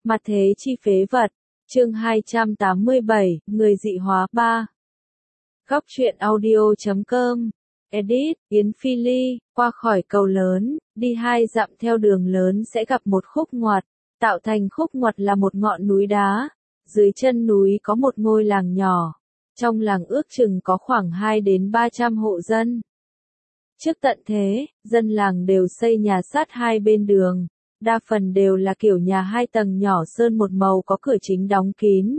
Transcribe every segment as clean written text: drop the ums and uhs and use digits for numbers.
Mặt thế chi phế vật. Chương 287, người dị hóa 3. Góc truyện audio.com. Edit, Yến Phi Ly, qua khỏi cầu lớn, đi 2 dặm theo đường lớn sẽ gặp một khúc ngoặt. Tạo thành khúc ngoặt là một ngọn núi đá. Dưới chân núi có một ngôi làng nhỏ. Trong làng ước chừng có khoảng 2 đến 300 hộ dân. Trước tận thế, dân làng đều xây nhà sát hai bên đường. Đa phần đều là kiểu nhà 2 tầng nhỏ sơn một màu có cửa chính đóng kín.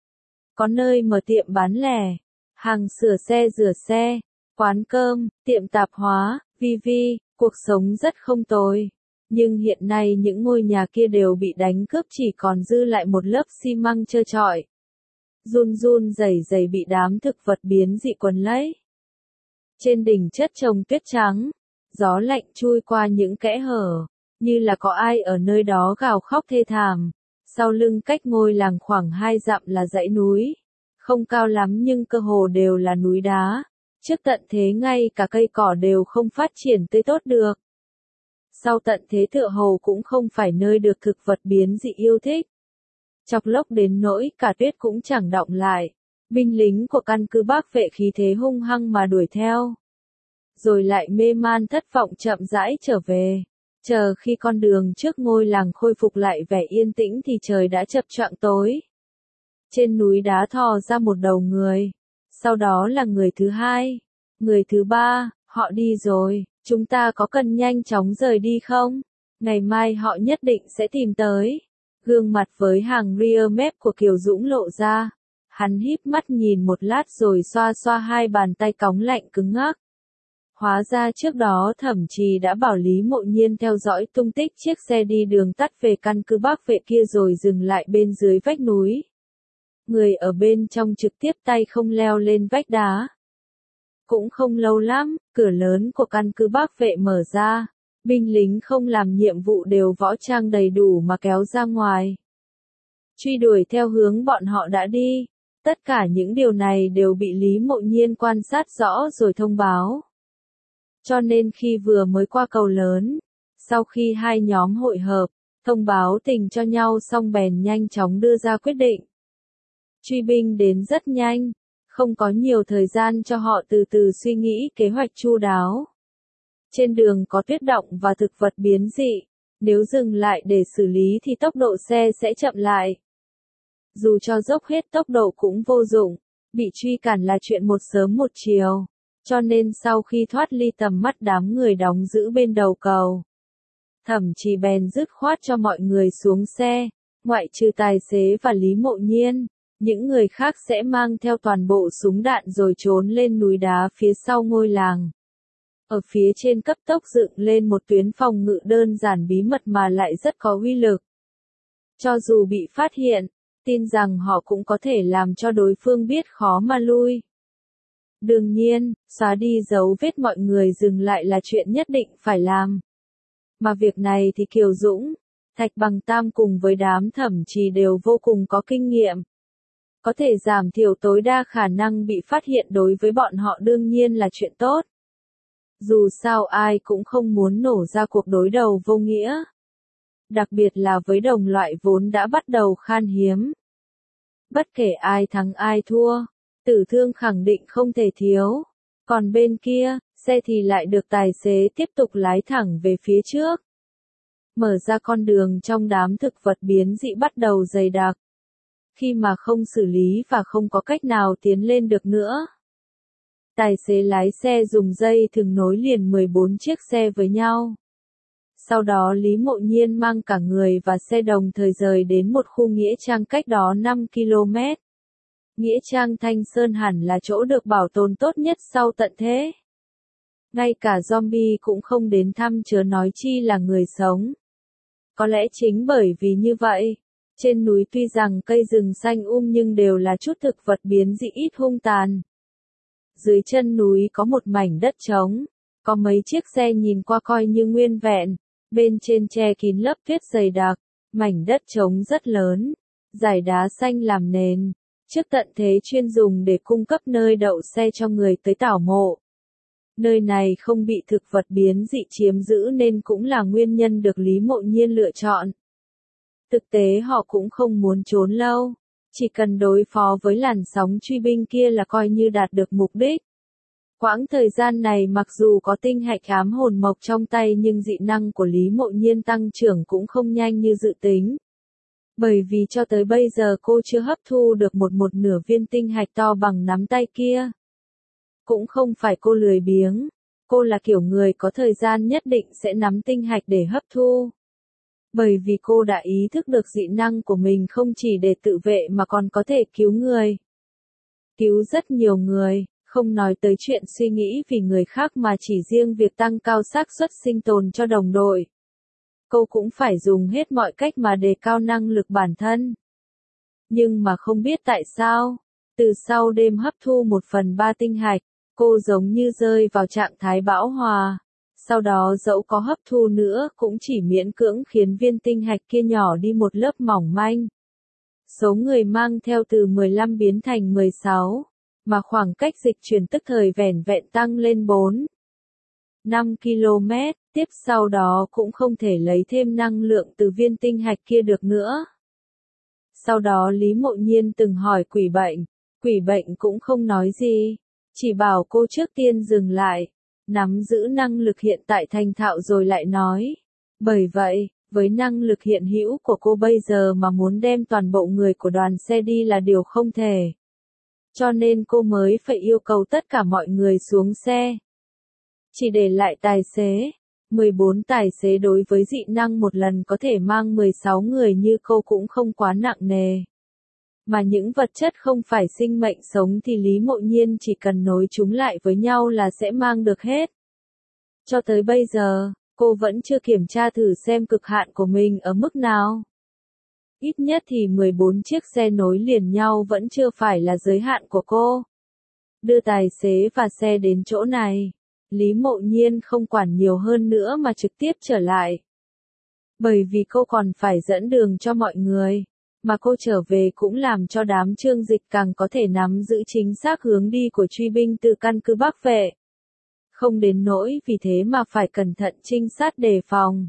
Có nơi mở tiệm bán lẻ, hàng sửa xe rửa xe, quán cơm, tiệm tạp hóa, cuộc sống rất không tồi. Nhưng hiện nay những ngôi nhà kia đều bị đánh cướp, chỉ còn dư lại một lớp xi măng trơ trọi. Run run rẩy rẩy bị đám thực vật biến dị quấn lấy. Trên đỉnh chất trồng tuyết trắng, gió lạnh chui qua những kẽ hở, như là có ai ở nơi đó gào khóc thê thảm. Sau lưng cách ngôi làng khoảng 2 dặm là dãy núi, không cao lắm nhưng cơ hồ đều là núi đá. Trước tận thế ngay cả cây cỏ đều không phát triển tươi tốt được. Sau tận thế tựa hồ cũng không phải nơi được thực vật biến dị yêu thích. Chọc lốc đến nỗi cả tuyết cũng chẳng đọng lại. Binh lính của căn cứ Bắc Vệ khí thế hung hăng mà đuổi theo. Rồi lại mê man thất vọng chậm rãi trở về. Chờ khi con đường trước ngôi làng khôi phục lại vẻ yên tĩnh thì trời đã chập choạng tối. Trên núi đá thò ra một đầu người. Sau đó là người thứ hai. Người thứ ba, họ đi rồi, chúng ta có cần nhanh chóng rời đi không? Ngày mai họ nhất định sẽ tìm tới. Gương mặt với hàng rear mép của Kiều Dũng lộ ra. Hắn híp mắt nhìn một lát rồi xoa xoa hai bàn tay cóng lạnh cứng ngắc. Hóa ra trước đó Thẩm Trì đã bảo Lý Mộ Nhiên theo dõi tung tích chiếc xe đi đường tắt về căn cứ Bắc Vệ kia rồi dừng lại bên dưới vách núi. Người ở bên trong trực tiếp tay không leo lên vách đá. Cũng không lâu lắm, cửa lớn của căn cứ Bắc Vệ mở ra. Binh lính không làm nhiệm vụ đều võ trang đầy đủ mà kéo ra ngoài. Truy đuổi theo hướng bọn họ đã đi. Tất cả những điều này đều bị Lý Mộ Nhiên quan sát rõ rồi thông báo. Cho nên khi vừa mới qua cầu lớn, sau khi hai nhóm hội hợp, thông báo tình cho nhau xong bèn nhanh chóng đưa ra quyết định. Truy binh đến rất nhanh, không có nhiều thời gian cho họ từ từ suy nghĩ kế hoạch chu đáo. Trên đường có tuyết động và thực vật biến dị, nếu dừng lại để xử lý thì tốc độ xe sẽ chậm lại. Dù cho dốc hết tốc độ cũng vô dụng, bị truy cản là chuyện một sớm một chiều. Cho nên sau khi thoát ly tầm mắt đám người đóng giữ bên đầu cầu, Thẩm Trì bèn dứt khoát cho mọi người xuống xe, ngoại trừ tài xế và Lý Mộ Nhiên, những người khác sẽ mang theo toàn bộ súng đạn rồi trốn lên núi đá phía sau ngôi làng. Ở phía trên cấp tốc dựng lên một tuyến phòng ngự đơn giản bí mật mà lại rất có uy lực. Cho dù bị phát hiện, tin rằng họ cũng có thể làm cho đối phương biết khó mà lui. Đương nhiên, xóa đi dấu vết mọi người dừng lại là chuyện nhất định phải làm. Mà việc này thì Kiều Dũng, Thạch Bằng Tam cùng với đám Thẩm Trì đều vô cùng có kinh nghiệm. Có thể giảm thiểu tối đa khả năng bị phát hiện đối với bọn họ đương nhiên là chuyện tốt. Dù sao ai cũng không muốn nổ ra cuộc đối đầu vô nghĩa. Đặc biệt là với đồng loại vốn đã bắt đầu khan hiếm. Bất kể ai thắng ai thua, tử thương khẳng định không thể thiếu. Còn bên kia, xe thì lại được tài xế tiếp tục lái thẳng về phía trước. Mở ra con đường trong đám thực vật biến dị bắt đầu dày đặc. Khi mà không xử lý và không có cách nào tiến lên được nữa. Tài xế lái xe dùng dây thừng nối liền 14 chiếc xe với nhau. Sau đó Lý Mộ Nhiên mang cả người và xe đồng thời rời đến một khu nghĩa trang cách đó 5 km. Nghĩa trang Thanh Sơn hẳn là chỗ được bảo tồn tốt nhất sau tận thế. Ngay cả zombie cũng không đến thăm chớ nói chi là người sống. Có lẽ chính bởi vì như vậy, trên núi tuy rằng cây rừng xanh nhưng đều là chút thực vật biến dị ít hung tàn. Dưới chân núi có một mảnh đất trống, có mấy chiếc xe nhìn qua coi như nguyên vẹn, bên trên che kín lớp tuyết dày đặc, mảnh đất trống rất lớn, dải đá xanh làm nền. Trước tận thế chuyên dùng để cung cấp nơi đậu xe cho người tới tảo mộ. Nơi này không bị thực vật biến dị chiếm giữ nên cũng là nguyên nhân được Lý Mộ Nhiên lựa chọn. Thực tế họ cũng không muốn trốn lâu. Chỉ cần đối phó với làn sóng truy binh kia là coi như đạt được mục đích. Quãng thời gian này mặc dù có tinh hạch ám hồn mộc trong tay nhưng dị năng của Lý Mộ Nhiên tăng trưởng cũng không nhanh như dự tính. Bởi vì cho tới bây giờ cô chưa hấp thu được một nửa viên tinh hạch to bằng nắm tay kia. Cũng không phải cô lười biếng, cô là kiểu người có thời gian nhất định sẽ nắm tinh hạch để hấp thu. Bởi vì cô đã ý thức được dị năng của mình không chỉ để tự vệ mà còn có thể cứu người. Cứu rất nhiều người, không nói tới chuyện suy nghĩ vì người khác mà chỉ riêng việc tăng cao xác suất sinh tồn cho đồng đội. Cô cũng phải dùng hết mọi cách mà đề cao năng lực bản thân. Nhưng mà không biết tại sao, từ sau đêm hấp thu 1/3 tinh hạch, cô giống như rơi vào trạng thái bão hòa. Sau đó dẫu có hấp thu nữa cũng chỉ miễn cưỡng khiến viên tinh hạch kia nhỏ đi một lớp mỏng manh. Số người mang theo từ 15 biến thành 16, mà khoảng cách dịch chuyển tức thời vẻn vẹn tăng lên 4-5 km, tiếp sau đó cũng không thể lấy thêm năng lượng từ viên tinh hạch kia được nữa. Sau đó Lý Mộ Nhiên từng hỏi quỷ bệnh cũng không nói gì, chỉ bảo cô trước tiên dừng lại, nắm giữ năng lực hiện tại thành thạo rồi lại nói. Bởi vậy, với năng lực hiện hữu của cô bây giờ mà muốn đem toàn bộ người của đoàn xe đi là điều không thể. Cho nên cô mới phải yêu cầu tất cả mọi người xuống xe. Chỉ để lại tài xế. 14 tài xế đối với dị năng một lần có thể mang 16 người như cô cũng không quá nặng nề. Mà những vật chất không phải sinh mệnh sống thì Lý Mộ Nhiên chỉ cần nối chúng lại với nhau là sẽ mang được hết. Cho tới bây giờ, cô vẫn chưa kiểm tra thử xem cực hạn của mình ở mức nào. Ít nhất thì 14 chiếc xe nối liền nhau vẫn chưa phải là giới hạn của cô. Đưa tài xế và xe đến chỗ này, Lý Mộ Nhiên không quản nhiều hơn nữa mà trực tiếp trở lại. Bởi vì cô còn phải dẫn đường cho mọi người, mà cô trở về cũng làm cho đám Trương Dịch càng có thể nắm giữ chính xác hướng đi của truy binh từ căn cứ Bắc Vệ. Không đến nỗi vì thế mà phải cẩn thận trinh sát đề phòng.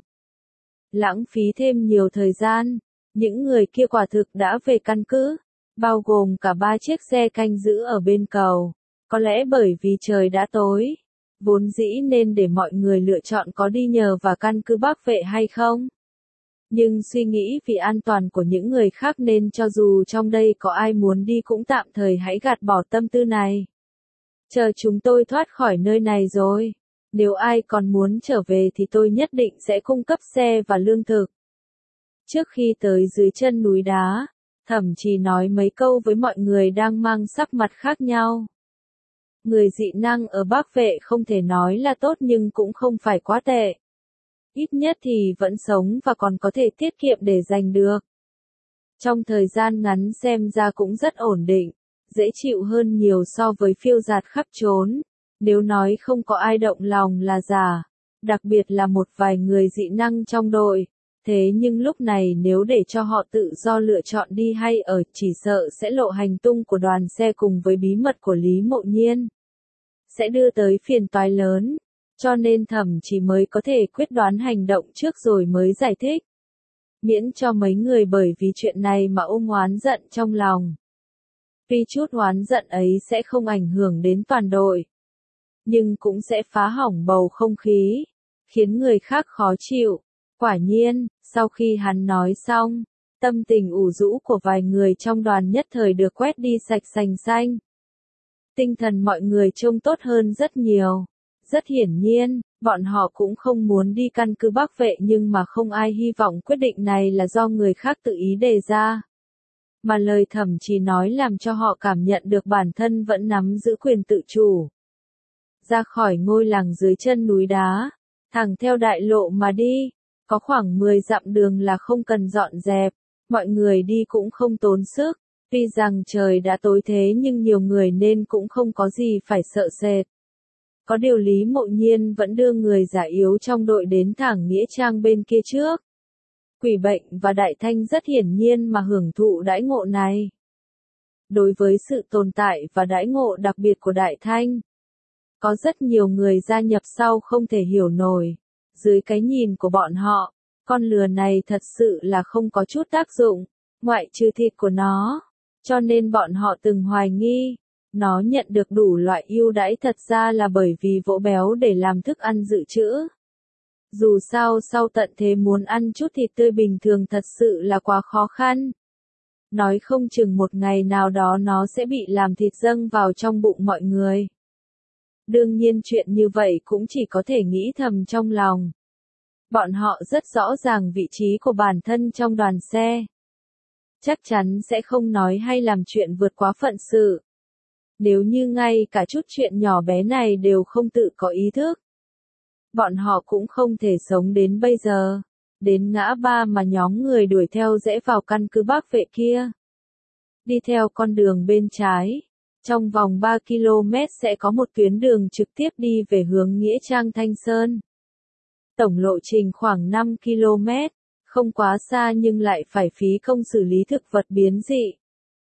Lãng phí thêm nhiều thời gian, những người kia quả thực đã về căn cứ, bao gồm cả 3 chiếc xe canh giữ ở bên cầu. Có lẽ bởi vì trời đã tối, vốn dĩ nên để mọi người lựa chọn có đi nhờ vào căn cứ Bắc Vệ hay không. Nhưng suy nghĩ vì an toàn của những người khác nên cho dù trong đây có ai muốn đi cũng tạm thời hãy gạt bỏ tâm tư này. Chờ chúng tôi thoát khỏi nơi này rồi, nếu ai còn muốn trở về thì tôi nhất định sẽ cung cấp xe và lương thực. Trước khi tới dưới chân núi đá, Thẩm Trì nói mấy câu với mọi người đang mang sắc mặt khác nhau. Người dị năng ở Bắc Vệ không thể nói là tốt nhưng cũng không phải quá tệ. Ít nhất thì vẫn sống và còn có thể tiết kiệm để giành được. Trong thời gian ngắn xem ra cũng rất ổn định, dễ chịu hơn nhiều so với phiêu dạt khắp trốn. Nếu nói không có ai động lòng là giả, đặc biệt là một vài người dị năng trong đội. Thế nhưng lúc này nếu để cho họ tự do lựa chọn đi hay ở chỉ sợ sẽ lộ hành tung của đoàn xe cùng với bí mật của Lý Mộ Nhiên. Sẽ đưa tới phiền toái lớn. Cho nên Thẩm Trì mới có thể quyết đoán hành động trước rồi mới giải thích. Miễn cho mấy người bởi vì chuyện này mà ôm oán giận trong lòng. Tuy chút oán giận ấy sẽ không ảnh hưởng đến toàn đội, nhưng cũng sẽ phá hỏng bầu không khí, khiến người khác khó chịu. Quả nhiên, sau khi hắn nói xong, tâm tình ủ rũ của vài người trong đoàn nhất thời được quét đi sạch sành xanh. Tinh thần mọi người trông tốt hơn rất nhiều. Rất hiển nhiên, bọn họ cũng không muốn đi căn cứ Bắc Vệ nhưng mà không ai hy vọng quyết định này là do người khác tự ý đề ra. Mà lời Thẩm Trì nói làm cho họ cảm nhận được bản thân vẫn nắm giữ quyền tự chủ. Ra khỏi ngôi làng dưới chân núi đá, thẳng theo đại lộ mà đi, có khoảng 10 dặm đường là không cần dọn dẹp, mọi người đi cũng không tốn sức, tuy rằng trời đã tối thế nhưng nhiều người nên cũng không có gì phải sợ sệt. Có điều Lý Mộ Nhiên vẫn đưa người già yếu trong đội đến thẳng nghĩa trang bên kia trước. Quỷ bệnh và Đại Thanh rất hiển nhiên mà hưởng thụ đãi ngộ này. Đối với sự tồn tại và đãi ngộ đặc biệt của Đại Thanh, có rất nhiều người gia nhập sau không thể hiểu nổi. Dưới cái nhìn của bọn họ, Con lừa này thật sự là không có chút tác dụng, ngoại trừ thịt của nó. Cho nên bọn họ từng hoài nghi, nó nhận được đủ loại ưu đãi thật ra là bởi vì vỗ béo để làm thức ăn dự trữ. Dù sao sau tận thế muốn ăn chút thịt tươi bình thường thật sự là quá khó khăn. Nói không chừng một ngày nào đó nó sẽ bị làm thịt dâng vào trong bụng mọi người. Đương nhiên chuyện như vậy cũng chỉ có thể nghĩ thầm trong lòng. Bọn họ rất rõ ràng vị trí của bản thân trong đoàn xe. Chắc chắn sẽ không nói hay làm chuyện vượt quá phận sự. Nếu như ngay cả chút chuyện nhỏ bé này đều không tự có ý thức, bọn họ cũng không thể sống đến bây giờ. Đến ngã ba mà nhóm người đuổi theo rẽ vào căn cứ Bảo vệ kia. Đi theo con đường bên trái. Trong vòng 3 km sẽ có một tuyến đường trực tiếp đi về hướng Nghĩa Trang Thanh Sơn. Tổng lộ trình khoảng 5 km, không quá xa nhưng lại phải phí công xử lý thực vật biến dị.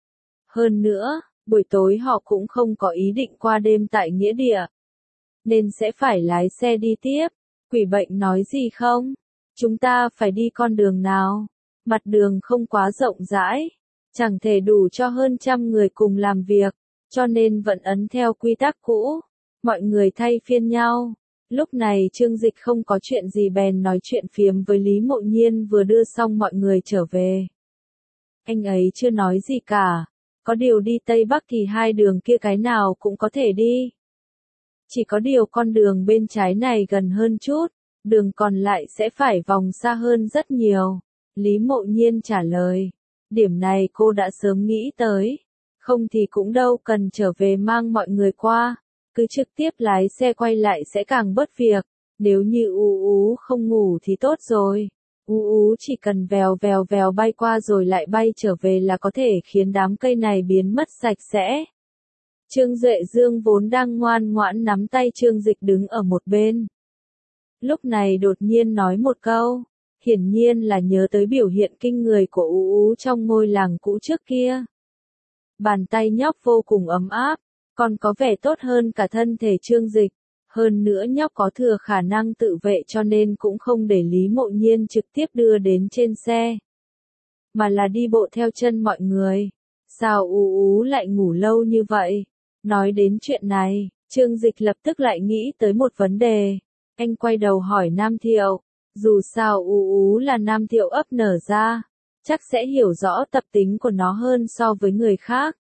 Hơn nữa, buổi tối họ cũng không có ý định qua đêm tại nghĩa địa, nên sẽ phải lái xe đi tiếp. Quỷ bệnh nói gì không? Chúng ta phải đi con đường nào? Mặt đường không quá rộng rãi, chẳng thể đủ cho hơn 100 người cùng làm việc, cho nên vẫn ấn theo quy tắc cũ. Mọi người thay phiên nhau. Lúc này Trương Dịch không có chuyện gì bèn nói chuyện phiếm với Lý Mộ Nhiên vừa đưa xong mọi người trở về. Anh ấy chưa nói gì cả, có điều đi Tây Bắc thì hai đường kia cái nào cũng có thể đi. Chỉ có điều con đường bên trái này gần hơn chút, đường còn lại sẽ phải vòng xa hơn rất nhiều. Lý Mộ Nhiên trả lời, điểm này cô đã sớm nghĩ tới, không thì cũng đâu cần trở về mang mọi người qua. Cứ trực tiếp lái xe quay lại sẽ càng bớt việc, nếu như Ú không ngủ thì tốt rồi. Ú chỉ cần vèo bay qua rồi lại bay trở về là có thể khiến đám cây này biến mất sạch sẽ. Trương Duệ Dương vốn đang ngoan ngoãn nắm tay Trương Dịch đứng ở một bên. Lúc này đột nhiên nói một câu, hiển nhiên là nhớ tới biểu hiện kinh người của Ú trong ngôi làng cũ trước kia. Bàn tay nhóc vô cùng ấm áp. Còn có vẻ tốt hơn cả thân thể Trương Dịch, hơn nữa nhóc có thừa khả năng tự vệ cho nên cũng không để Lý Mộ Nhiên trực tiếp đưa đến trên xe, mà là đi bộ theo chân mọi người. Sao Ú lại ngủ lâu như vậy? Nói đến chuyện này, Trương Dịch lập tức lại nghĩ tới một vấn đề. Anh quay đầu hỏi Nam Thiệu, dù sao Ú là Nam Thiệu ấp nở ra, chắc sẽ hiểu rõ tập tính của nó hơn so với người khác.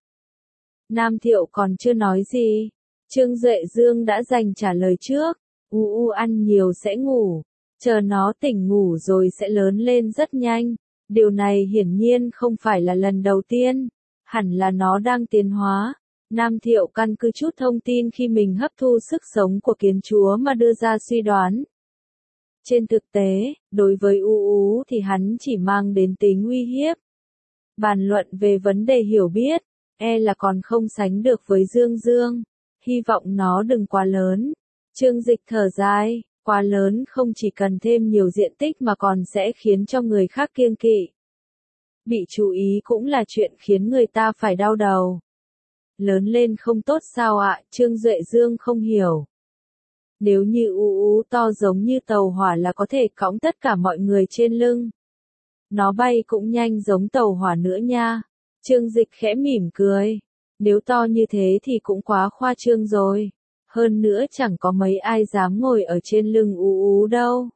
Nam Thiệu còn chưa nói gì, Trương Duệ Dương đã giành trả lời trước. Ăn nhiều sẽ ngủ, chờ nó tỉnh ngủ rồi sẽ lớn lên rất nhanh. Điều này hiển nhiên không phải là lần đầu tiên, hẳn là nó đang tiến hóa. Nam Thiệu căn cứ chút thông tin khi mình hấp thu sức sống của kiến chúa mà đưa ra suy đoán. Trên thực tế, đối với Ú thì hắn chỉ mang đến tính uy hiếp. Bàn luận về vấn đề hiểu biết, là còn không sánh được với Dương Dương. Hy vọng nó đừng quá lớn. Trương Dịch thở dài, quá lớn không chỉ cần thêm nhiều diện tích mà còn sẽ khiến cho người khác kiêng kỵ. Bị chú ý cũng là chuyện khiến người ta phải đau đầu. Lớn lên không tốt sao ạ? Trương Duệ Dương không hiểu. Nếu như Ú to giống như tàu hỏa là có thể cõng tất cả mọi người trên lưng. Nó bay cũng nhanh giống tàu hỏa nữa nha. Trương Dịch khẽ mỉm cười. Nếu to như thế thì cũng quá khoa trương rồi. Hơn nữa chẳng có mấy ai dám ngồi ở trên lưng Ú đâu.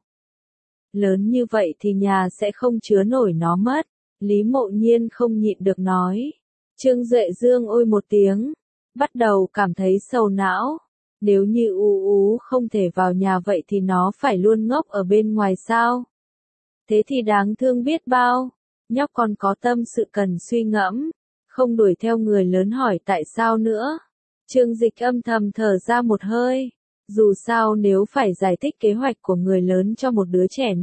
Lớn như vậy thì nhà sẽ không chứa nổi nó mất. Lý Mộ Nhiên không nhịn được nói. Trương Duệ Dương ôi một tiếng. Bắt đầu cảm thấy sầu não. Nếu như Ú không thể vào nhà vậy thì nó phải luôn ngốc ở bên ngoài sao? Thế thì đáng thương biết bao. Nhóc còn có tâm sự cần suy ngẫm. Không đuổi theo người lớn hỏi tại sao nữa. Trương Dịch âm thầm thở ra một hơi. Dù sao nếu phải giải thích kế hoạch của người lớn cho một đứa trẻ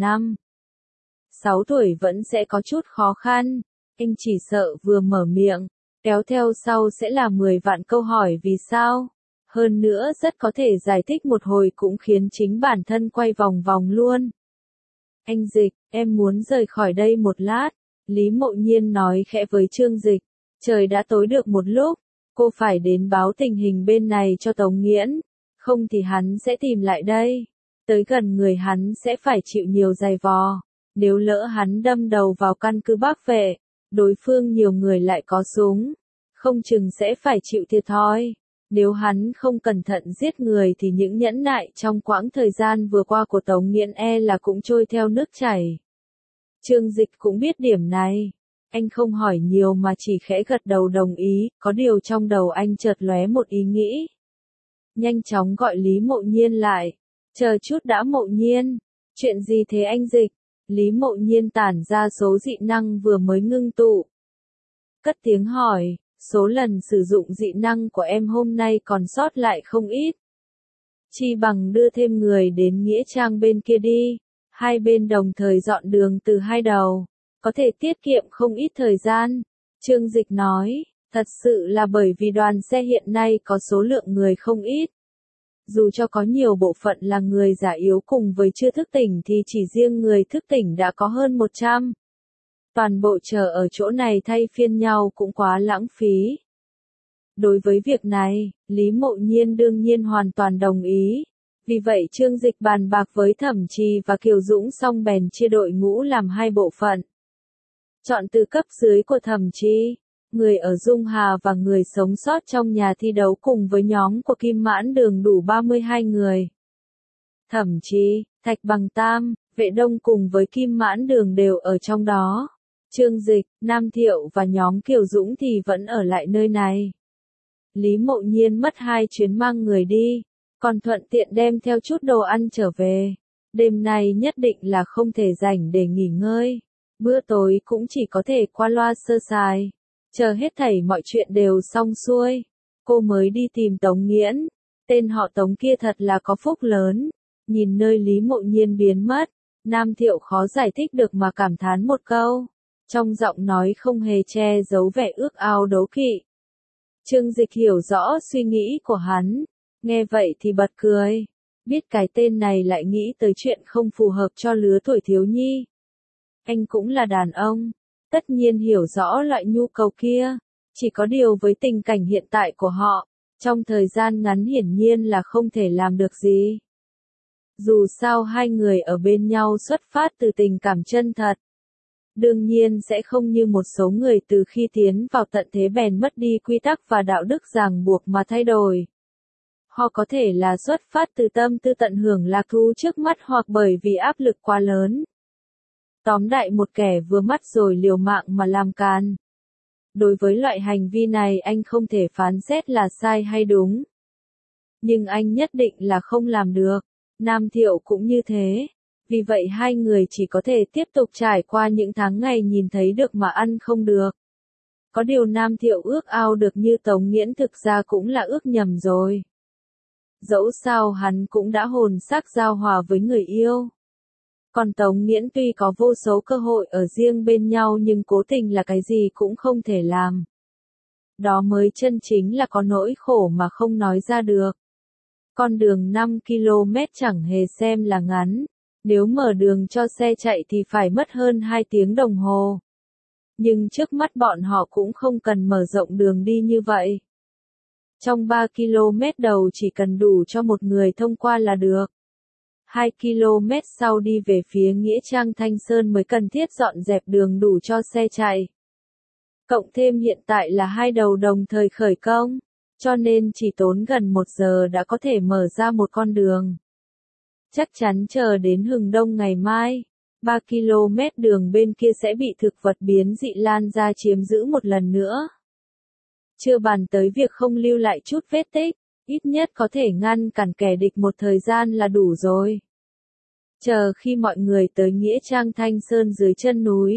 6 tuổi vẫn sẽ có chút khó khăn. Anh chỉ sợ vừa mở miệng, kéo theo sau sẽ là 10 vạn câu hỏi vì sao. Hơn nữa rất có thể giải thích một hồi cũng khiến chính bản thân quay vòng vòng luôn. Anh Dịch, em muốn rời khỏi đây một lát. Lý Mộ Nhiên nói khẽ với Trương Dịch. Trời đã tối được một lúc, cô phải đến báo tình hình bên này cho Tống Nghiễn, không thì hắn sẽ tìm lại đây. Tới gần người hắn sẽ phải chịu nhiều giày vò. Nếu lỡ hắn đâm đầu vào căn cứ Bắc Vệ, đối phương nhiều người lại có súng, không chừng sẽ phải chịu thiệt thòi. Nếu hắn không cẩn thận giết người thì những nhẫn nại trong quãng thời gian vừa qua của Tống Nghiễn là cũng trôi theo nước chảy. Trương Dịch cũng biết điểm này. Anh không hỏi nhiều mà chỉ khẽ gật đầu đồng ý, có điều trong đầu anh chợt lóe một ý nghĩ. Nhanh chóng gọi Lý Mộ Nhiên lại. Chờ chút đã Mộ Nhiên. Chuyện gì thế anh Dịch? Lý Mộ Nhiên tản ra số dị năng vừa mới ngưng tụ. Cất tiếng hỏi, số lần sử dụng dị năng của em hôm nay còn sót lại không ít. Chi bằng đưa thêm người đến Nghĩa Trang bên kia đi. Hai bên đồng thời dọn đường từ hai đầu. Có thể tiết kiệm không ít thời gian. Trương Dịch nói, thật sự là bởi vì đoàn xe hiện nay có số lượng người không ít. Dù cho có nhiều bộ phận là người già yếu cùng với chưa thức tỉnh thì chỉ riêng người thức tỉnh đã có hơn 100. Toàn bộ chờ ở chỗ này thay phiên nhau cũng quá lãng phí. Đối với việc này, Lý Mộ Nhiên đương nhiên hoàn toàn đồng ý. Vì vậy Trương Dịch bàn bạc với Thẩm Trì và Kiều Dũng xong bèn chia đội ngũ làm hai bộ phận. Chọn từ cấp dưới của Thẩm Trì, người ở Dung Hà và người sống sót trong nhà thi đấu cùng với nhóm của Kim Mãn Đường đủ 32 người. Thẩm Trì, Thạch Bằng Tam, Vệ Đông cùng với Kim Mãn Đường đều ở trong đó. Trương Dịch, Nam Thiệu và nhóm Kiều Dũng thì vẫn ở lại nơi này. Lý Mộ Nhiên mất 2 chuyến mang người đi, còn thuận tiện đem theo chút đồ ăn trở về. Đêm nay nhất định là không thể rảnh để nghỉ ngơi. Bữa tối cũng chỉ có thể qua loa sơ sài. Chờ hết thảy mọi chuyện đều xong xuôi, cô mới đi tìm Tống Nghiễn. Tên họ Tống kia thật là có phúc lớn. Nhìn nơi Lý Mộ Nhiên biến mất, Nam Thiệu khó giải thích được mà cảm thán một câu. Trong giọng nói không hề che giấu vẻ ước ao đố kỵ. Trương Dịch hiểu rõ suy nghĩ của hắn. Nghe vậy thì bật cười. Biết cái tên này lại nghĩ tới chuyện không phù hợp cho lứa tuổi thiếu nhi. Anh cũng là đàn ông. Tất nhiên hiểu rõ loại nhu cầu kia. Chỉ có điều với tình cảnh hiện tại của họ, trong thời gian ngắn hiển nhiên là không thể làm được gì. Dù sao hai người ở bên nhau xuất phát từ tình cảm chân thật. Đương nhiên sẽ không như một số người từ khi tiến vào tận thế bèn mất đi quy tắc và đạo đức ràng buộc mà thay đổi. Họ có thể là xuất phát từ tâm tư tận hưởng lạc thú trước mắt hoặc bởi vì áp lực quá lớn. Tóm đại một kẻ vừa mắt rồi liều mạng mà làm càn. Đối với loại hành vi này anh không thể phán xét là sai hay đúng. Nhưng anh nhất định là không làm được. Nam Thiệu cũng như thế. Vì vậy hai người chỉ có thể tiếp tục trải qua những tháng ngày nhìn thấy được mà ăn không được. Có điều Nam Thiệu ước ao được như Tống Nghiễn thực ra cũng là ước nhầm rồi. Dẫu sao hắn cũng đã hồn xác giao hòa với người yêu. Còn Tống Nghiễn tuy có vô số cơ hội ở riêng bên nhau nhưng cố tình là cái gì cũng không thể làm. Đó mới chân chính là có nỗi khổ mà không nói ra được. Con đường 5 km chẳng hề xem là ngắn. Nếu mở đường cho xe chạy thì phải mất hơn 2 tiếng đồng hồ. Nhưng trước mắt bọn họ cũng không cần mở rộng đường đi như vậy. Trong 3 km đầu chỉ cần đủ cho một người thông qua là được. 2 km sau đi về phía Nghĩa Trang Thanh Sơn mới cần thiết dọn dẹp đường đủ cho xe chạy. Cộng thêm hiện tại là hai đầu đồng thời khởi công, cho nên chỉ tốn gần 1 giờ đã có thể mở ra một con đường. Chắc chắn chờ đến hừng đông ngày mai, 3 km đường bên kia sẽ bị thực vật biến dị lan ra chiếm giữ một lần nữa. Chưa bàn tới việc không lưu lại chút vết tích, ít nhất có thể ngăn cản kẻ địch một thời gian là đủ rồi. Chờ khi mọi người tới Nghĩa Trang Thanh Sơn dưới chân núi,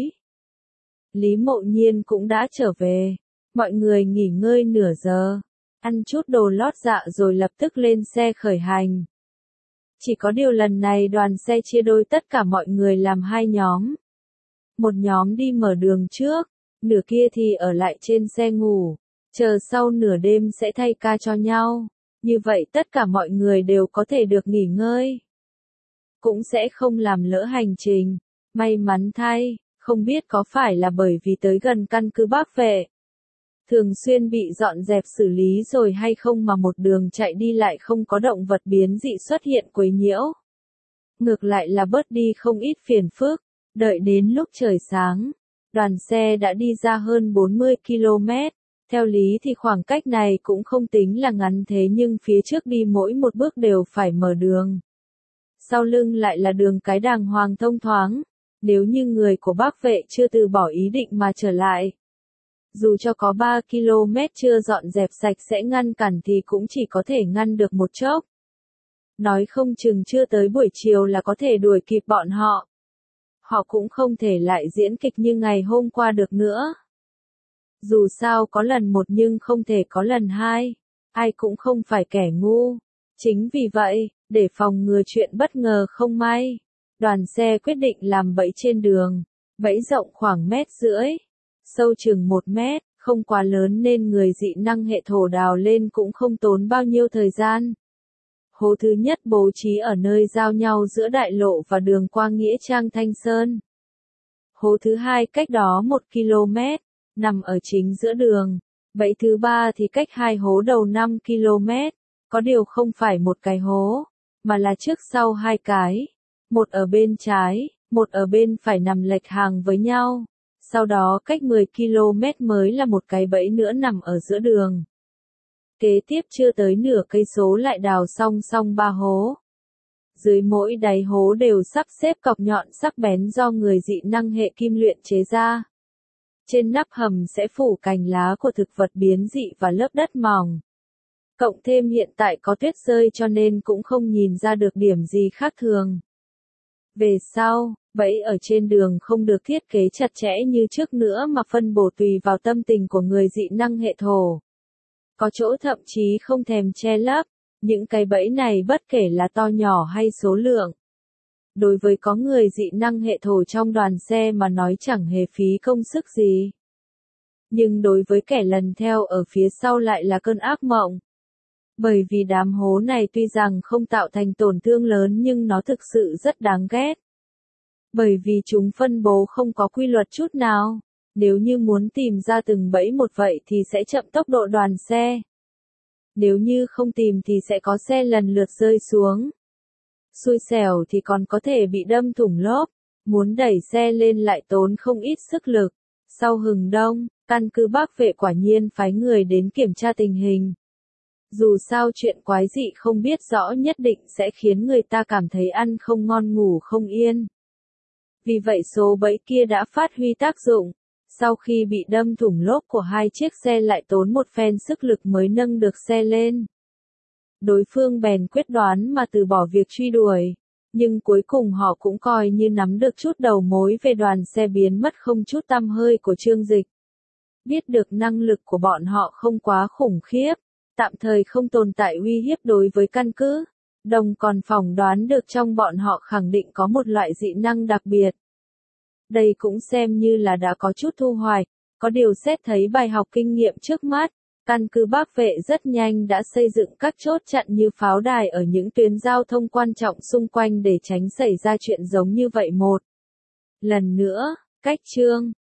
Lý Mộ Nhiên cũng đã trở về. Mọi người nghỉ ngơi nửa giờ, ăn chút đồ lót dạ rồi lập tức lên xe khởi hành. Chỉ có điều lần này đoàn xe chia đôi tất cả mọi người làm hai nhóm. Một nhóm đi mở đường trước, nửa kia thì ở lại trên xe ngủ, chờ sau nửa đêm sẽ thay ca cho nhau. Như vậy tất cả mọi người đều có thể được nghỉ ngơi. Cũng sẽ không làm lỡ hành trình. May mắn thay, không biết có phải là bởi vì tới gần căn cứ Bắc Vệ, thường xuyên bị dọn dẹp xử lý rồi hay không mà một đường chạy đi lại không có động vật biến dị xuất hiện quấy nhiễu. Ngược lại là bớt đi không ít phiền phức. Đợi đến lúc trời sáng, đoàn xe đã đi ra hơn 40 km. Theo lý thì khoảng cách này cũng không tính là ngắn thế nhưng phía trước đi mỗi một bước đều phải mở đường. Sau lưng lại là đường cái đàng hoàng thông thoáng, nếu như người của Bác Vệ chưa từ bỏ ý định mà trở lại. Dù cho có 3 km chưa dọn dẹp sạch sẽ ngăn cản thì cũng chỉ có thể ngăn được một chốc. Nói không chừng chưa tới buổi chiều là có thể đuổi kịp bọn họ. Họ cũng không thể lại diễn kịch như ngày hôm qua được nữa. Dù sao có lần một nhưng không thể có lần hai. Ai cũng không phải kẻ ngu. Chính vì vậy, để phòng ngừa chuyện bất ngờ không may, đoàn xe quyết định làm bẫy trên đường. Bẫy rộng khoảng 1,5 mét, sâu chừng 1 mét, không quá lớn nên người dị năng hệ thổ đào lên cũng không tốn bao nhiêu thời gian. Hố thứ nhất bố trí ở nơi giao nhau giữa đại lộ và đường qua Nghĩa Trang Thanh Sơn. Hố thứ hai cách đó 1 km, nằm ở chính giữa đường. Bẫy thứ ba thì cách 2 hố đầu 5 km, có điều không phải một cái hố, mà là trước sau 2 cái. Một ở bên trái, một ở bên phải nằm lệch hàng với nhau. Sau đó cách 10 km mới là một cái bẫy nữa nằm ở giữa đường. Kế tiếp chưa tới nửa cây số lại đào song song 3 hố. Dưới mỗi đáy hố đều sắp xếp cọc nhọn sắc bén do người dị năng hệ kim luyện chế ra. Trên nắp hầm sẽ phủ cành lá của thực vật biến dị và lớp đất mỏng. Cộng thêm hiện tại có tuyết rơi cho nên cũng không nhìn ra được điểm gì khác thường. Về sau, bẫy ở trên đường không được thiết kế chặt chẽ như trước nữa mà phân bổ tùy vào tâm tình của người dị năng hệ thổ. Có chỗ thậm chí không thèm che lấp, những cái bẫy này bất kể là to nhỏ hay số lượng. Đối với có người dị năng hệ thổ trong đoàn xe mà nói chẳng hề phí công sức gì. Nhưng đối với kẻ lần theo ở phía sau lại là cơn ác mộng. Bởi vì đám hố này tuy rằng không tạo thành tổn thương lớn nhưng nó thực sự rất đáng ghét. Bởi vì chúng phân bố không có quy luật chút nào. Nếu như muốn tìm ra từng bẫy một vậy thì sẽ chậm tốc độ đoàn xe. Nếu như không tìm thì sẽ có xe lần lượt rơi xuống. Xui xẻo thì còn có thể bị đâm thủng lốp, muốn đẩy xe lên lại tốn không ít sức lực. Sau hừng đông, căn cứ Bác Vệ quả nhiên phái người đến kiểm tra tình hình. Dù sao chuyện quái dị không biết rõ nhất định sẽ khiến người ta cảm thấy ăn không ngon ngủ không yên. Vì vậy số bẫy kia đã phát huy tác dụng. Sau khi bị đâm thủng lốp của 2 chiếc xe lại tốn một phen sức lực mới nâng được xe lên. Đối phương bèn quyết đoán mà từ bỏ việc truy đuổi. Nhưng cuối cùng họ cũng coi như nắm được chút đầu mối về đoàn xe biến mất không chút tăm hơi của Trương Dịch. Biết được năng lực của bọn họ không quá khủng khiếp, tạm thời không tồn tại uy hiếp đối với căn cứ. Đồng còn phỏng đoán được trong bọn họ khẳng định có một loại dị năng đặc biệt. Đây cũng xem như là đã có chút thu hoạch, có điều xét thấy bài học kinh nghiệm trước mắt, căn cứ Bác Vệ rất nhanh đã xây dựng các chốt chặn như pháo đài ở những tuyến giao thông quan trọng xung quanh để tránh xảy ra chuyện giống như vậy một lần nữa, cách chương